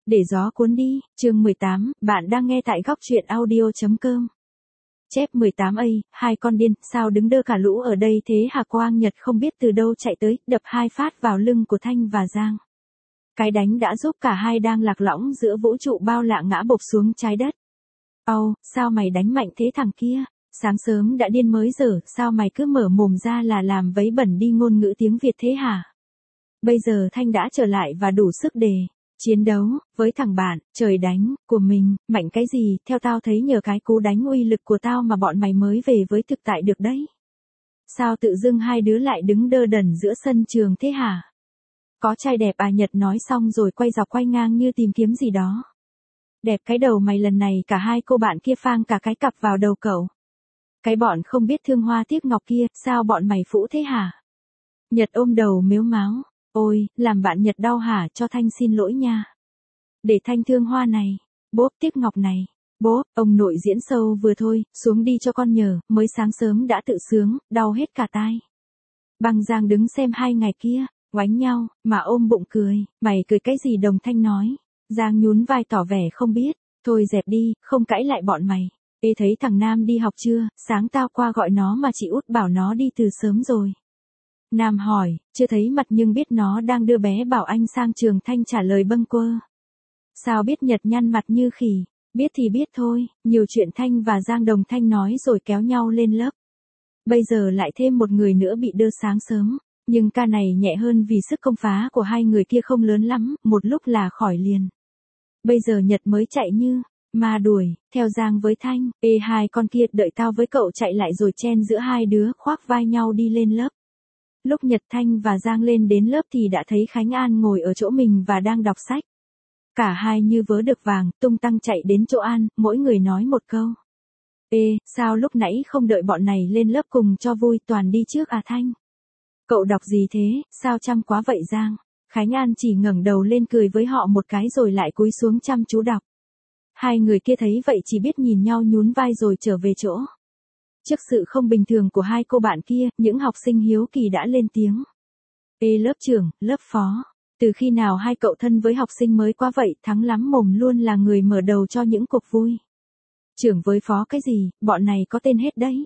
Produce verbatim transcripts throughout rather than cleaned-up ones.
Để gió cuốn đi, chương mười tám, bạn đang nghe tại góc truyện audio.com. Chép mười tám A, hai con điên, sao đứng đơ cả lũ ở đây thế hả? Quang Nhật không biết từ đâu chạy tới, đập hai phát vào lưng của Thanh và Giang. Cái đánh đã giúp cả hai đang lạc lõng giữa vũ trụ bao lạ ngã bộp xuống trái đất. Âu, sao mày đánh mạnh thế thằng kia? Sáng sớm đã điên mới giờ, sao mày cứ mở mồm ra là làm vấy bẩn đi ngôn ngữ tiếng Việt thế hả? Bây giờ Thanh đã trở lại và đủ sức để chiến đấu với thằng bạn, trời đánh, của mình, mạnh cái gì, theo tao thấy nhờ cái cú đánh uy lực của tao mà bọn mày mới về với thực tại được đấy. Sao tự dưng hai đứa lại đứng đơ đẩn giữa sân trường thế hả? Có trai đẹp à? Nhật nói xong rồi quay dọc quay ngang như tìm kiếm gì đó. Đẹp cái đầu mày, lần này cả hai cô bạn kia phang cả cái cặp vào đầu cậu. Cái bọn không biết thương hoa tiếc ngọc kia, sao bọn mày phũ thế hả? Nhật ôm đầu mếu máo. Ôi, làm bạn Nhật đau hả? Cho Thanh xin lỗi nha. Để Thanh thương hoa này. Bốp tiếc ngọc này. Bốp, ông nội diễn sâu vừa thôi, xuống đi cho con nhờ, mới sáng sớm đã tự sướng, đau hết cả tai. Băng Giang đứng xem hai ngày kia, oánh nhau, mà ôm bụng cười. Mày cười cái gì? Đồng Thanh nói. Giang nhún vai tỏ vẻ không biết. Thôi dẹp đi, không cãi lại bọn mày. Ê, thấy thằng Nam đi học chưa? Sáng tao qua gọi nó mà chị Út bảo nó đi từ sớm rồi. Nam hỏi, chưa thấy mặt nhưng biết nó đang đưa bé Bảo Anh sang trường. Thanh trả lời bâng quơ. Sao biết? Nhật nhăn mặt như khỉ. Biết thì biết thôi, nhiều chuyện Thanh và Giang. Đồng Thanh nói rồi kéo nhau lên lớp. Bây giờ lại thêm một người nữa bị đưa sáng sớm. Nhưng ca này nhẹ hơn vì sức công phá của hai người kia không lớn lắm, một lúc là khỏi liền. Bây giờ Nhật mới chạy như ma đuổi, theo Giang với Thanh. Ê, hai con kia đợi tao với cậu chạy lại rồi chen giữa hai đứa khoác vai nhau đi lên lớp. Lúc Nhật, Thanh và Giang lên đến lớp thì đã thấy Khánh An ngồi ở chỗ mình và đang đọc sách. Cả hai như vớ được vàng, tung tăng chạy đến chỗ An, mỗi người nói một câu. Ê, sao lúc nãy không đợi bọn này lên lớp cùng cho vui, toàn đi trước à Thanh? Cậu đọc gì thế, sao chăm quá vậy Giang? Khánh An chỉ ngẩng đầu lên cười với họ một cái rồi lại cúi xuống chăm chú đọc. Hai người kia thấy vậy chỉ biết nhìn nhau nhún vai rồi trở về chỗ. Trước sự không bình thường của hai cô bạn kia, những học sinh hiếu kỳ đã lên tiếng. Ê lớp trưởng, lớp phó, từ khi nào hai cậu thân với học sinh mới quá vậy? Thắng lắm mồm luôn là người mở đầu cho những cuộc vui. Trưởng với phó cái gì, bọn này có tên hết đấy.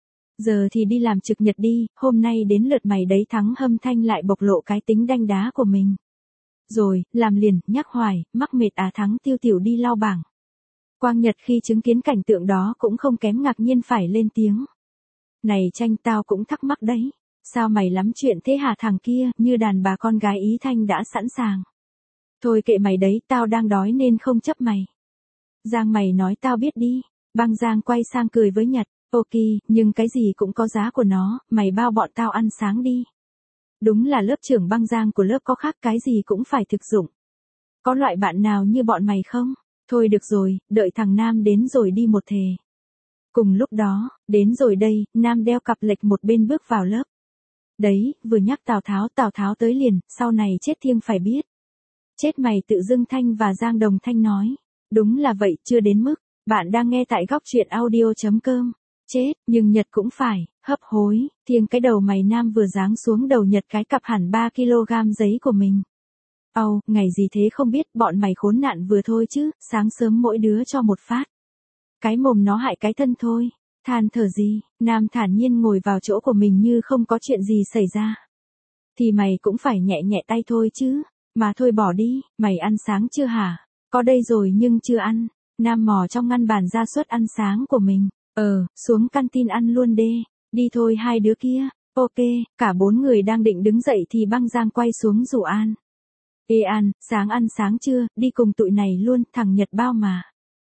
Giờ thì đi làm trực nhật đi, hôm nay đến lượt mày đấy. Thắng hâm Thanh lại bộc lộ cái tính đanh đá của mình. Rồi, làm liền, nhắc hoài, mắc mệt à? Thắng tiêu tiểu đi lau bảng. Quang Nhật khi chứng kiến cảnh tượng đó cũng không kém ngạc nhiên phải lên tiếng. Này Tranh, tao cũng thắc mắc đấy. Sao mày lắm chuyện thế hả? Thằng kia, như đàn bà con gái ý. Thanh đã sẵn sàng. Thôi kệ mày đấy, tao đang đói nên không chấp mày. Giang mày nói tao biết đi. Băng Giang quay sang cười với Nhật. Ok, nhưng cái gì cũng có giá của nó, mày bao bọn tao ăn sáng đi. Đúng là lớp trưởng. Băng Giang của lớp có khác, cái gì cũng phải thực dụng. Có loại bạn nào như bọn mày không? Thôi được rồi, đợi thằng Nam đến rồi đi một thề. Cùng lúc đó, đến rồi đây, Nam đeo cặp lệch một bên bước vào lớp. Đấy, vừa nhắc Tào Tháo, Tào Tháo tới liền, sau này chết thiêng phải biết. Chết mày tự dưng. Thanh và Giang. Đồng Thanh nói. Đúng là vậy, chưa đến mức. Bạn đang nghe tại góc truyện audio.com. Chết, nhưng Nhật cũng phải, hấp hối, thiêng cái đầu mày. Nam vừa giáng xuống đầu Nhật cái cặp hẳn ba ki lô gam giấy của mình. Âu, ngày gì thế không biết, bọn mày khốn nạn vừa thôi chứ, sáng sớm mỗi đứa cho một phát. Cái mồm nó hại cái thân thôi, than thở gì? Nam thản nhiên ngồi vào chỗ của mình như không có chuyện gì xảy ra. Thì mày cũng phải nhẹ nhẹ tay thôi chứ, mà thôi bỏ đi, mày ăn sáng chưa hả? Có đây rồi nhưng chưa ăn. Nam mò trong ngăn bàn ra suất ăn sáng của mình. Ờ, xuống canteen ăn luôn đê. Đi thôi hai đứa kia. Ok, cả bốn người đang định đứng dậy thì Băng Giang quay xuống rủ An. Ê An, sáng ăn sáng chưa? Đi cùng tụi này luôn, thằng Nhật bao mà.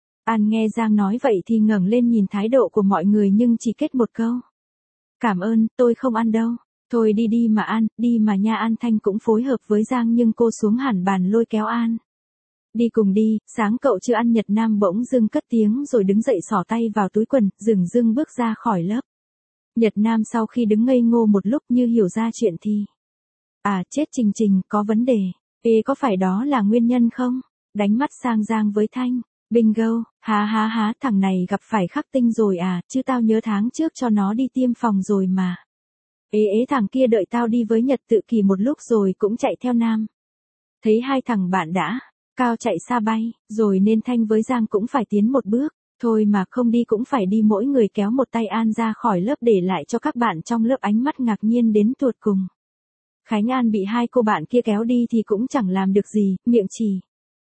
An nghe Giang nói vậy thì ngẩng lên nhìn thái độ của mọi người nhưng chỉ kết một câu. Cảm ơn, tôi không ăn đâu. Thôi đi đi mà An, đi mà nha. An Thanh cũng phối hợp với Giang nhưng cô xuống hẳn bàn lôi kéo An. Đi cùng đi, sáng cậu chưa ăn. Nhật Nam bỗng dưng cất tiếng rồi đứng dậy xỏ tay vào túi quần, dừng dưng bước ra khỏi lớp. Nhật Nam sau khi đứng ngây ngô một lúc như hiểu ra chuyện thì. À chết Trình Trình, có vấn đề. Ê có phải đó là nguyên nhân không? Đánh mắt sang Giang với Thanh. Bingo, há há há, thằng này gặp phải khắc tinh rồi à, chứ tao nhớ tháng trước cho nó đi tiêm phòng rồi mà. Ê ế thằng kia đợi tao đi với Nhật Tự Kỷ một lúc rồi cũng chạy theo Nam. Thấy hai thằng bạn đã cao chạy xa bay, rồi nên Thanh với Giang cũng phải tiến một bước, thôi mà không đi cũng phải đi, mỗi người kéo một tay An ra khỏi lớp để lại cho các bạn trong lớp ánh mắt ngạc nhiên đến tột cùng. Khánh An bị hai cô bạn kia kéo đi thì cũng chẳng làm được gì, miệng chỉ.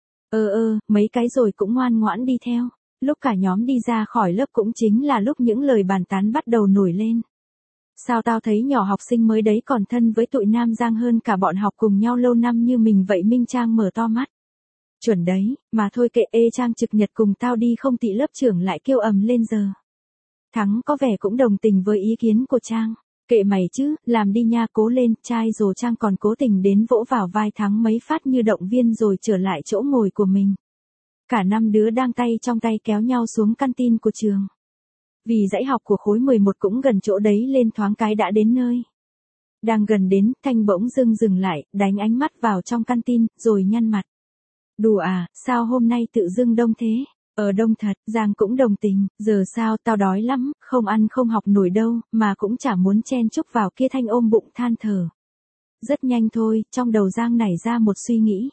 Ơ ơ, mấy cái rồi cũng ngoan ngoãn đi theo. Lúc cả nhóm đi ra khỏi lớp cũng chính là lúc những lời bàn tán bắt đầu nổi lên. Sao tao thấy nhỏ học sinh mới đấy còn thân với tụi Nam Giang hơn cả bọn học cùng nhau lâu năm như mình vậy. Minh Trang mở to mắt. Chuẩn đấy, mà thôi kệ, ê Trang trực nhật cùng tao đi không, tị lớp trưởng lại kêu ầm lên giờ. Thắng có vẻ cũng đồng tình với ý kiến của Trang. Kệ mày chứ, làm đi nha, cố lên, trai. Rồi Trang còn cố tình đến vỗ vào vai Thắng mấy phát như động viên rồi trở lại chỗ ngồi của mình. Cả năm đứa đang tay trong tay kéo nhau xuống canteen của trường. Vì dãy học của khối mười một cũng gần chỗ đấy lên thoáng cái đã đến nơi. Đang gần đến, Thanh bỗng dưng dừng lại, đánh ánh mắt vào trong canteen, rồi nhăn mặt. Đùa à, sao hôm nay tự dưng đông thế? Ở đông thật, Giang cũng đồng tình, giờ sao tao đói lắm, không ăn không học nổi đâu, mà cũng chả muốn chen chúc vào kia. Thanh ôm bụng than thở. Rất nhanh thôi, trong đầu Giang nảy ra một suy nghĩ.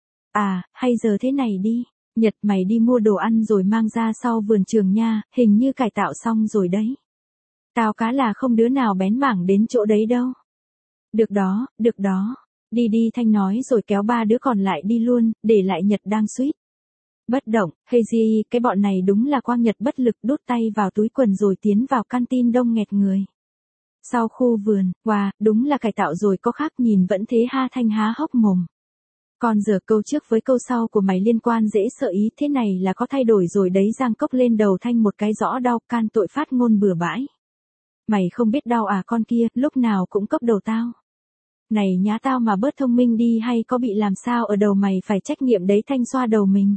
À, hay giờ thế này đi. Nhật, mày đi mua đồ ăn rồi mang ra sau vườn trường nha, hình như cải tạo xong rồi đấy. Tao cá là không đứa nào bén mảng đến chỗ đấy đâu. Được đó, được đó. Đi đi, Thanh nói rồi kéo ba đứa còn lại đi luôn, để lại Nhật đang suýt bất động. Hay gì, cái bọn này đúng là Quang Nhật bất lực đút tay vào túi quần rồi tiến vào canteen đông nghẹt người. Sau khu vườn, wow, đúng là cải tạo rồi có khác, nhìn vẫn thế ha. Thanh há hốc mồm. Còn giờ câu trước với câu sau của mày liên quan dễ sợ ý, thế này là có thay đổi rồi đấy. Giang cốc lên đầu Thanh một cái rõ đau, can tội phát ngôn bừa bãi. Mày không biết đau à con kia, lúc nào cũng cốc đầu tao. Này nhá, tao mà bớt thông minh đi hay có bị làm sao ở đầu mày phải trách nhiệm đấy. Thanh xoa đầu mình.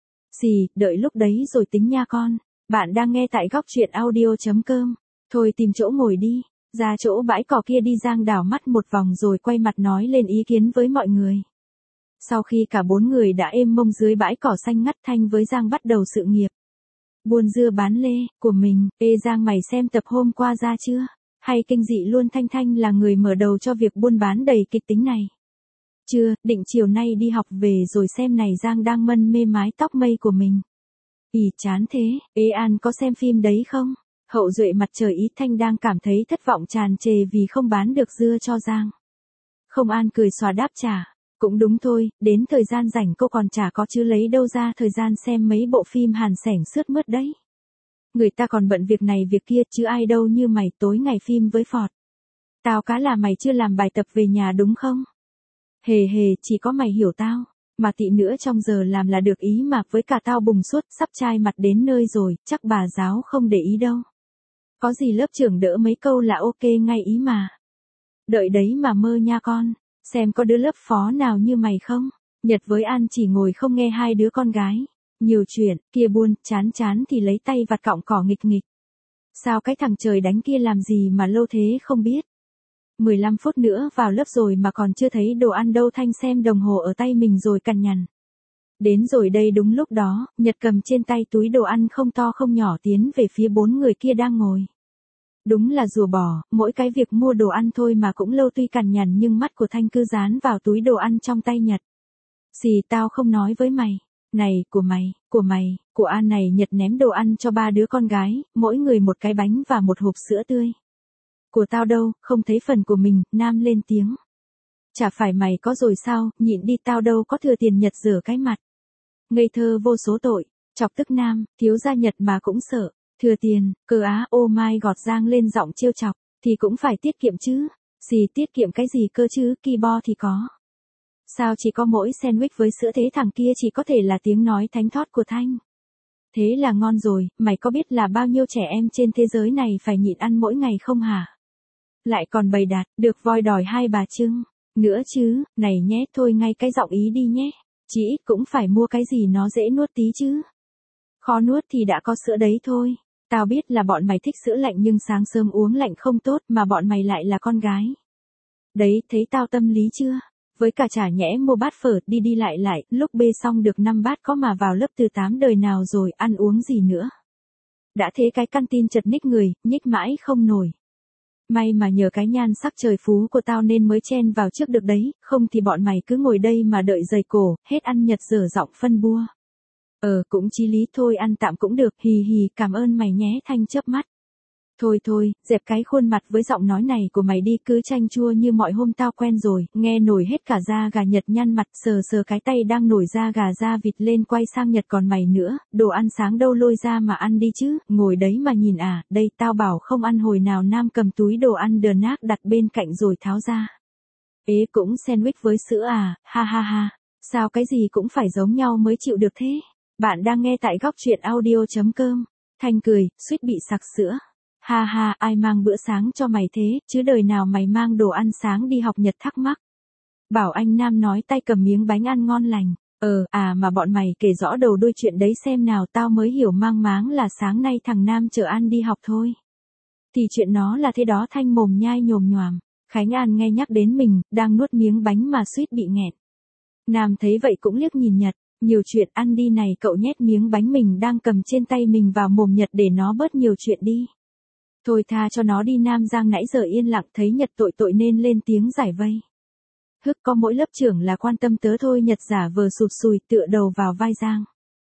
Xì, đợi lúc đấy rồi tính nha con. Bạn đang nghe tại góc truyện audio chấm com. Thôi tìm chỗ ngồi đi. Ra chỗ bãi cỏ kia đi. Giang đảo mắt một vòng rồi quay mặt nói lên ý kiến với mọi người. Sau khi cả bốn người đã êm mông dưới bãi cỏ xanh ngắt, Thanh với Giang bắt đầu sự nghiệp buôn dưa bán lê của mình. Ê Giang, mày xem tập hôm qua ra chưa? Hay kinh dị luôn. Thanh Thanh là người mở đầu cho việc buôn bán đầy kịch tính này. Chưa, định chiều nay đi học về rồi xem này. Giang đang mân mê mái tóc mây của mình. Ỉ chán thế. Ê An có xem phim đấy không? Hậu duệ mặt trời ý. Thanh đang cảm thấy thất vọng tràn trề vì không bán được dưa cho Giang. Không. An cười xòa đáp trả. Cũng đúng thôi, đến thời gian rảnh cô còn chả có chứ lấy đâu ra thời gian xem mấy bộ phim hàn sẻng sướt mướt đấy. Người ta còn bận việc này việc kia chứ ai đâu như mày tối ngày phim với phọt. Tao cá là mày chưa làm bài tập về nhà đúng không? Hề hề, chỉ có mày hiểu tao. Mà tị nữa trong giờ làm là được ý mà, với cả tao bùng suốt sắp chai mặt đến nơi rồi, chắc bà giáo không để ý đâu. Có gì lớp trưởng đỡ mấy câu là ok ngay ý mà. Đợi đấy mà mơ nha con. Xem có đứa lớp phó nào như mày không? Nhật với An chỉ ngồi không nghe hai đứa con gái. Nhiều chuyện, kia buôn, chán chán thì lấy tay vặt cọng cỏ nghịch nghịch. Sao cái thằng trời đánh kia làm gì mà lâu thế không biết? mười lăm phút nữa vào lớp rồi mà còn chưa thấy đồ ăn đâu. Thanh xem đồng hồ ở tay mình rồi cằn nhằn. Đến rồi đây. Đúng lúc đó, Nhật cầm trên tay túi đồ ăn không to không nhỏ tiến về phía bốn người kia đang ngồi. Đúng là rùa bò, mỗi cái việc mua đồ ăn thôi mà cũng lâu. Tuy cằn nhằn nhưng mắt của Thanh cứ dán vào túi đồ ăn trong tay Nhật. Xì, tao không nói với mày. Này, của mày, của mày, của An này. Nhật ném đồ ăn cho ba đứa con gái, mỗi người một cái bánh và một hộp sữa tươi. Của tao đâu, không thấy phần của mình. Nam lên tiếng. Chả phải mày có rồi sao, nhịn đi, tao đâu có thừa tiền. Nhật rửa cái mặt. Ngây thơ vô số tội, chọc tức Nam, thiếu gia Nhật mà cũng sợ. Thừa tiền, cơ á, ô mai gọt. Giang lên giọng trêu chọc, thì cũng phải tiết kiệm chứ. Xì, tiết kiệm cái gì cơ chứ, ki bo thì có. Sao chỉ có mỗi sandwich với sữa thế? Thằng kia chỉ có thể là tiếng nói thánh thót của Thanh. Thế là ngon rồi, mày có biết là bao nhiêu trẻ em trên thế giới này phải nhịn ăn mỗi ngày không hả? Lại còn bày đặt, được voi đòi hai bà trưng. Nữa chứ, này nhé, thôi ngay cái giọng ý đi nhé. Chỉ ít cũng phải mua cái gì nó dễ nuốt tí chứ. Khó nuốt thì đã có sữa đấy thôi. Tao biết là bọn mày thích sữa lạnh nhưng sáng sớm uống lạnh không tốt, mà bọn mày lại là con gái. Đấy, thấy tao tâm lý chưa? Với cả chả nhẽ mua bát phở đi đi lại lại, lúc bê xong được năm bát có mà vào lớp từ tám đời nào rồi, ăn uống gì nữa. Đã thế cái canteen chật ních người, nhích mãi không nổi. May mà nhờ cái nhan sắc trời phú của tao nên mới chen vào trước được đấy, không thì bọn mày cứ ngồi đây mà đợi dày cổ, hết ăn nhật dở giọng phân bua. Ờ cũng chí lý thôi, ăn tạm cũng được, hì hì, cảm ơn mày nhé. Thanh chớp mắt. Thôi thôi, dẹp cái khuôn mặt với giọng nói này của mày đi, cứ chanh chua như mọi hôm tao quen rồi, nghe nổi hết cả da gà. Nhật nhăn mặt, sờ sờ cái tay đang nổi da gà da vịt lên, quay sang Nhật, còn mày nữa, đồ ăn sáng đâu, lôi ra mà ăn đi chứ, ngồi đấy mà nhìn à, đây tao bảo không ăn. Hồi nào Nam cầm túi đồ ăn đờ nác đặt bên cạnh rồi tháo ra. Ế cũng sandwich với sữa à, ha ha ha, sao cái gì cũng phải giống nhau mới chịu được thế. Bạn đang nghe tại góc truyện audio.com. Thanh cười, suýt bị sặc sữa. Ha ha, ai mang bữa sáng cho mày thế, chứ đời nào mày mang đồ ăn sáng đi học. Nhật thắc mắc. Bảo anh Nam nói tay cầm miếng bánh ăn ngon lành. Ờ, à mà bọn mày kể rõ đầu đuôi chuyện đấy xem nào, tao mới hiểu mang máng là sáng nay thằng Nam chở An đi học thôi. Thì chuyện nó là thế đó. Thanh mồm nhai nhồm nhoàm. Khánh An nghe nhắc đến mình, đang nuốt miếng bánh mà suýt bị nghẹn. Nam thấy vậy cũng liếc nhìn Nhật. Nhiều chuyện, ăn đi này, cậu nhét miếng bánh mình đang cầm trên tay mình vào mồm Nhật để nó bớt nhiều chuyện đi. Thôi tha cho nó đi. Nam Giang nãy giờ yên lặng thấy Nhật tội tội nên lên tiếng giải vây. Hức, có mỗi lớp trưởng là quan tâm tớ thôi. Nhật giả vờ sụt sùi tựa đầu vào vai Giang.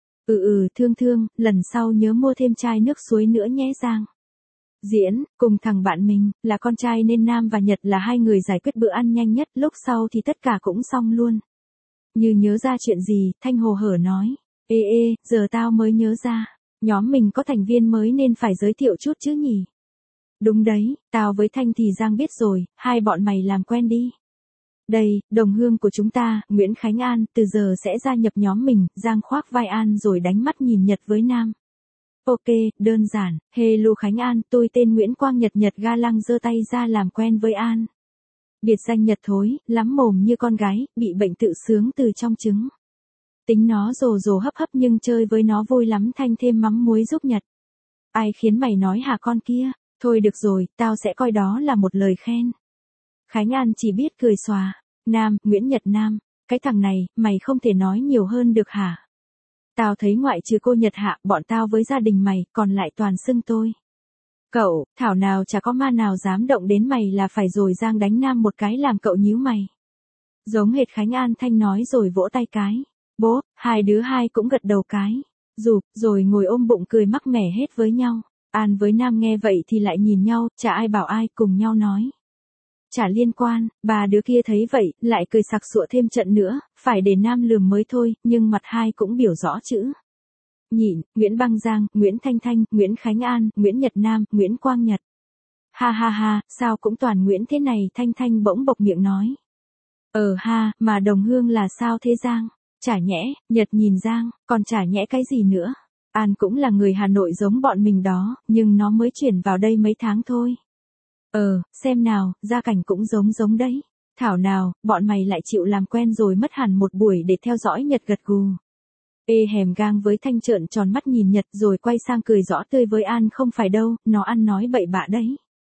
Ừ ừ, thương thương, lần sau nhớ mua thêm chai nước suối nữa nhé Giang. Diễn, cùng thằng bạn mình, là con trai nên Nam và Nhật là hai người giải quyết bữa ăn nhanh nhất, lúc sau thì tất cả cũng xong luôn. Như nhớ ra chuyện gì, Thanh hồ hởi nói. Ê ê, giờ tao mới nhớ ra, nhóm mình có thành viên mới nên phải giới thiệu chút chứ nhỉ. Đúng đấy, tao với Thanh thì Giang biết rồi, hai bọn mày làm quen đi. Đây, đồng hương của chúng ta, Nguyễn Khánh An, từ giờ sẽ gia nhập nhóm mình. Giang khoác vai An rồi đánh mắt nhìn Nhật với Nam. Ok, đơn giản, hello Khánh An, tôi tên Nguyễn Quang Nhật. Nhật ga lăng giơ tay ra làm quen với An. Biệt danh Nhật thối, lắm mồm như con gái, bị bệnh tự sướng từ trong trứng. Tính nó rồ rồ hấp hấp nhưng chơi với nó vui lắm. Thanh thêm mắm muối giúp Nhật. Ai khiến mày nói hả con kia? Thôi được rồi, tao sẽ coi đó là một lời khen. Khánh An chỉ biết cười xòa. Nam, Nguyễn Nhật Nam, cái thằng này, mày không thể nói nhiều hơn được hả? Tao thấy ngoại trừ cô Nhật Hạ, bọn tao với gia đình mày, còn lại toàn xưng tôi. Cậu, thảo nào chả có ma nào dám động đến mày là phải rồi. Giang đánh Nam một cái làm cậu nhíu mày. Giống hệt Khánh An. Thanh nói rồi vỗ tay cái. Bố, hai đứa hai cũng gật đầu cái. Rụp, rồi ngồi ôm bụng cười mắc mẻ hết với nhau. An với Nam nghe vậy thì lại nhìn nhau, chả ai bảo ai, cùng nhau nói. Chả liên quan. Ba đứa kia thấy vậy, lại cười sặc sụa thêm trận nữa, phải để Nam lườm mới thôi, nhưng mặt hai cũng biểu rõ chữ. Nhịn, Nguyễn Băng Giang, Nguyễn Thanh Thanh, Nguyễn Khánh An, Nguyễn Nhật Nam, Nguyễn Quang Nhật. Ha ha ha, sao cũng toàn Nguyễn thế này. Thanh Thanh bỗng bộc miệng nói. Ờ ha, mà đồng hương là sao thế Giang? Chả nhẽ, Nhật nhìn Giang, còn chả nhẽ cái gì nữa. An cũng là người Hà Nội giống bọn mình đó, nhưng nó mới chuyển vào đây mấy tháng thôi. Ờ, xem nào, gia cảnh cũng giống giống đấy. Thảo nào, bọn mày lại chịu làm quen rồi mất hẳn một buổi để theo dõi. Nhật gật gù. Ê hèm gang với Thanh trợn tròn mắt nhìn Nhật rồi quay sang cười rõ tươi với An. Không phải đâu, nó ăn nói bậy bạ đấy.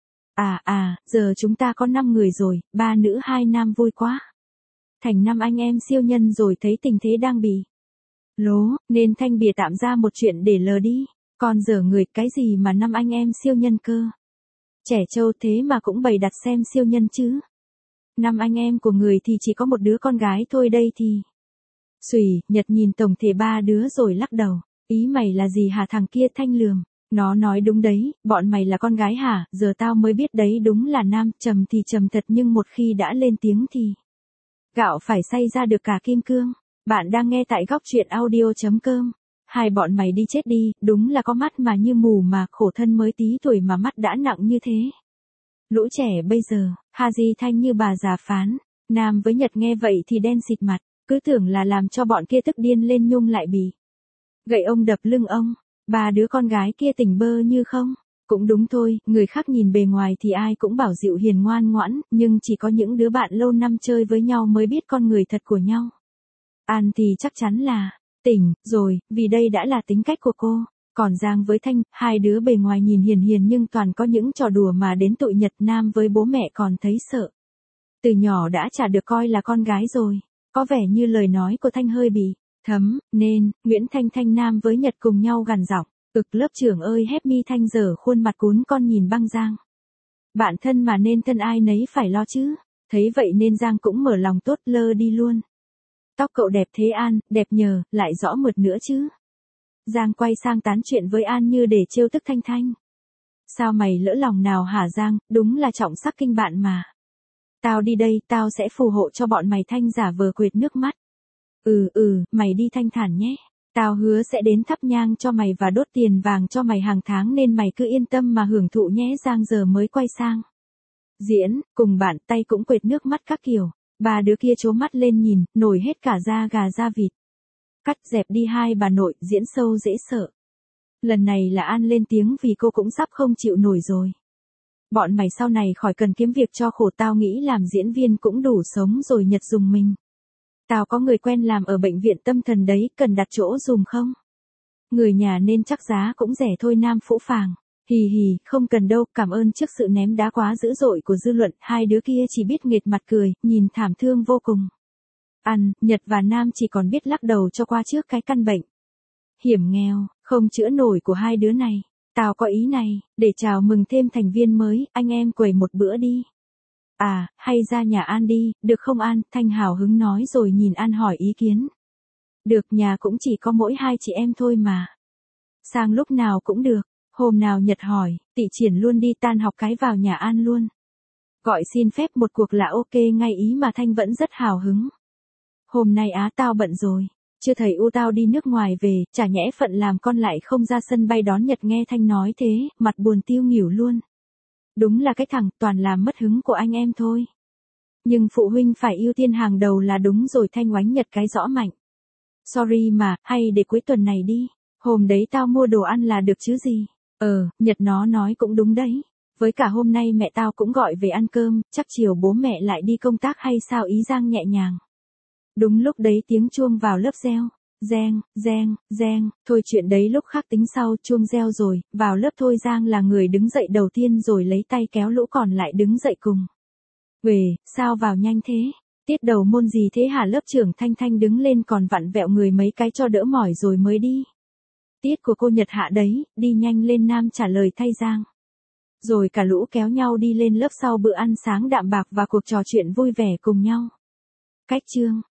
À à, giờ chúng ta có năm người rồi, ba nữ hai nam, vui quá. Thành năm anh em siêu nhân rồi. Thấy tình thế đang bị lố, nên Thanh bịa tạm ra một chuyện để lờ đi. Còn dở người, cái gì mà năm anh em siêu nhân cơ. Trẻ trâu thế mà cũng bày đặt xem siêu nhân chứ. Năm anh em của người thì chỉ có một đứa con gái thôi đây thì. Xùy, Nhật nhìn tổng thể ba đứa rồi lắc đầu. Ý mày là gì hả? Thằng kia Thanh lườm. Nó nói đúng đấy, bọn mày là con gái hả? Giờ tao mới biết đấy, đúng là nam. Trầm thì trầm thật nhưng một khi đã lên tiếng thì gạo phải xay ra được cả kim cương. Bạn đang nghe tại góc truyện audio.com. Hai bọn mày đi chết đi, đúng là có mắt mà như mù mà, khổ thân mới tí tuổi mà mắt đã nặng như thế. Lũ trẻ bây giờ, ha di Thanh như bà già phán. Nam với Nhật nghe vậy thì đen xịt mặt, cứ tưởng là làm cho bọn kia tức điên lên nhung lại bị gậy ông đập lưng ông. Ba đứa con gái kia tỉnh bơ như không. Cũng đúng thôi, người khác nhìn bề ngoài thì ai cũng bảo dịu hiền ngoan ngoãn, nhưng chỉ có những đứa bạn lâu năm chơi với nhau mới biết con người thật của nhau. An thì chắc chắn là tỉnh rồi, vì đây đã là tính cách của cô. Còn Giang với Thanh, hai đứa bề ngoài nhìn hiền hiền nhưng toàn có những trò đùa mà đến tụi Nhật. Nam với bố mẹ còn thấy sợ. Từ nhỏ đã chả được coi là con gái rồi. Có vẻ như lời nói của Thanh hơi bị thấm, nên Nguyễn Thanh Thanh Nam với Nhật cùng nhau gằn giọng. Ực lớp trưởng ơi, Happy. Thanh dở khuôn mặt cún con nhìn Băng Giang. Bạn thân mà nên thân ai nấy phải lo chứ. Thấy vậy nên Giang cũng mở lòng tốt lơ đi luôn. Tóc cậu đẹp thế An, đẹp nhờ, lại rõ mượt nữa chứ. Giang quay sang tán chuyện với An như để trêu tức Thanh Thanh. Sao mày lỡ lòng nào hả Giang, đúng là trọng sắc kinh bạn mà. Tao đi đây, tao sẽ phù hộ cho bọn mày. Thanh giả vờ quệt nước mắt. Ừ ừ, mày đi thanh thản nhé. Tao hứa sẽ đến thắp nhang cho mày và đốt tiền vàng cho mày hàng tháng nên mày cứ yên tâm mà hưởng thụ nhé. Giang giờ mới quay sang Diễn, cùng bạn tay cũng quệt nước mắt các kiểu. Ba đứa kia trố mắt lên nhìn, nổi hết cả da gà da vịt. Cắt dẹp đi hai bà nội, Diễn sâu dễ sợ. Lần này là An lên tiếng vì cô cũng sắp không chịu nổi rồi. Bọn mày sau này khỏi cần kiếm việc cho khổ, tao nghĩ làm diễn viên cũng đủ sống rồi Nhật dùng mình. Tao có người quen làm ở bệnh viện tâm thần đấy, cần đặt chỗ dùm không? Người nhà nên chắc giá cũng rẻ thôi. Nam phũ phàng. Hì hì, không cần đâu, cảm ơn. Trước sự ném đá quá dữ dội của dư luận, hai đứa kia chỉ biết nghệt mặt cười, nhìn thảm thương vô cùng. An, Nhật và Nam chỉ còn biết lắc đầu cho qua trước cái căn bệnh hiểm nghèo, không chữa nổi của hai đứa này. Tao có ý này, để chào mừng thêm thành viên mới, anh em quầy một bữa đi. À, hay ra nhà An đi, được không An? Thanh hào hứng nói rồi nhìn An hỏi ý kiến. Được, nhà cũng chỉ có mỗi hai chị em thôi mà. Sang lúc nào cũng được. Hôm nào Nhật hỏi, tị triển luôn đi, tan học cái vào nhà An luôn. Gọi xin phép một cuộc là ok ngay ý mà. Thanh vẫn rất hào hứng. Hôm nay á tao bận rồi. Chưa thầy u tao đi nước ngoài về, chả nhẽ phận làm con lại không ra sân bay đón Nhật. Nghe Thanh nói thế, mặt buồn tiêu nghỉu luôn. Đúng là cái thằng toàn làm mất hứng của anh em thôi. Nhưng phụ huynh phải ưu tiên hàng đầu là đúng rồi. Thanh oánh Nhật cái rõ mạnh. Sorry mà, hay để cuối tuần này đi. Hôm đấy tao mua đồ ăn là được chứ gì. Ờ, Nhật nó nói cũng đúng đấy. Với cả hôm nay mẹ tao cũng gọi về ăn cơm, chắc chiều bố mẹ lại đi công tác hay sao. Ý Giang nhẹ nhàng. Đúng lúc đấy tiếng chuông vào lớp reo. Reng, reng, reng, thôi chuyện đấy lúc khác tính sau. Chuông reo rồi, vào lớp thôi. Giang là người đứng dậy đầu tiên rồi lấy tay kéo lũ còn lại đứng dậy cùng. Uề, sao vào nhanh thế? Tiết đầu môn gì thế hả? Lớp trưởng Thanh Thanh đứng lên còn vặn vẹo người mấy cái cho đỡ mỏi rồi mới đi. Tiết của cô Nhật hạ đấy, đi nhanh lên. Nam trả lời thay Giang. Rồi cả lũ kéo nhau đi lên lớp sau bữa ăn sáng đạm bạc và cuộc trò chuyện vui vẻ cùng nhau. Cách chương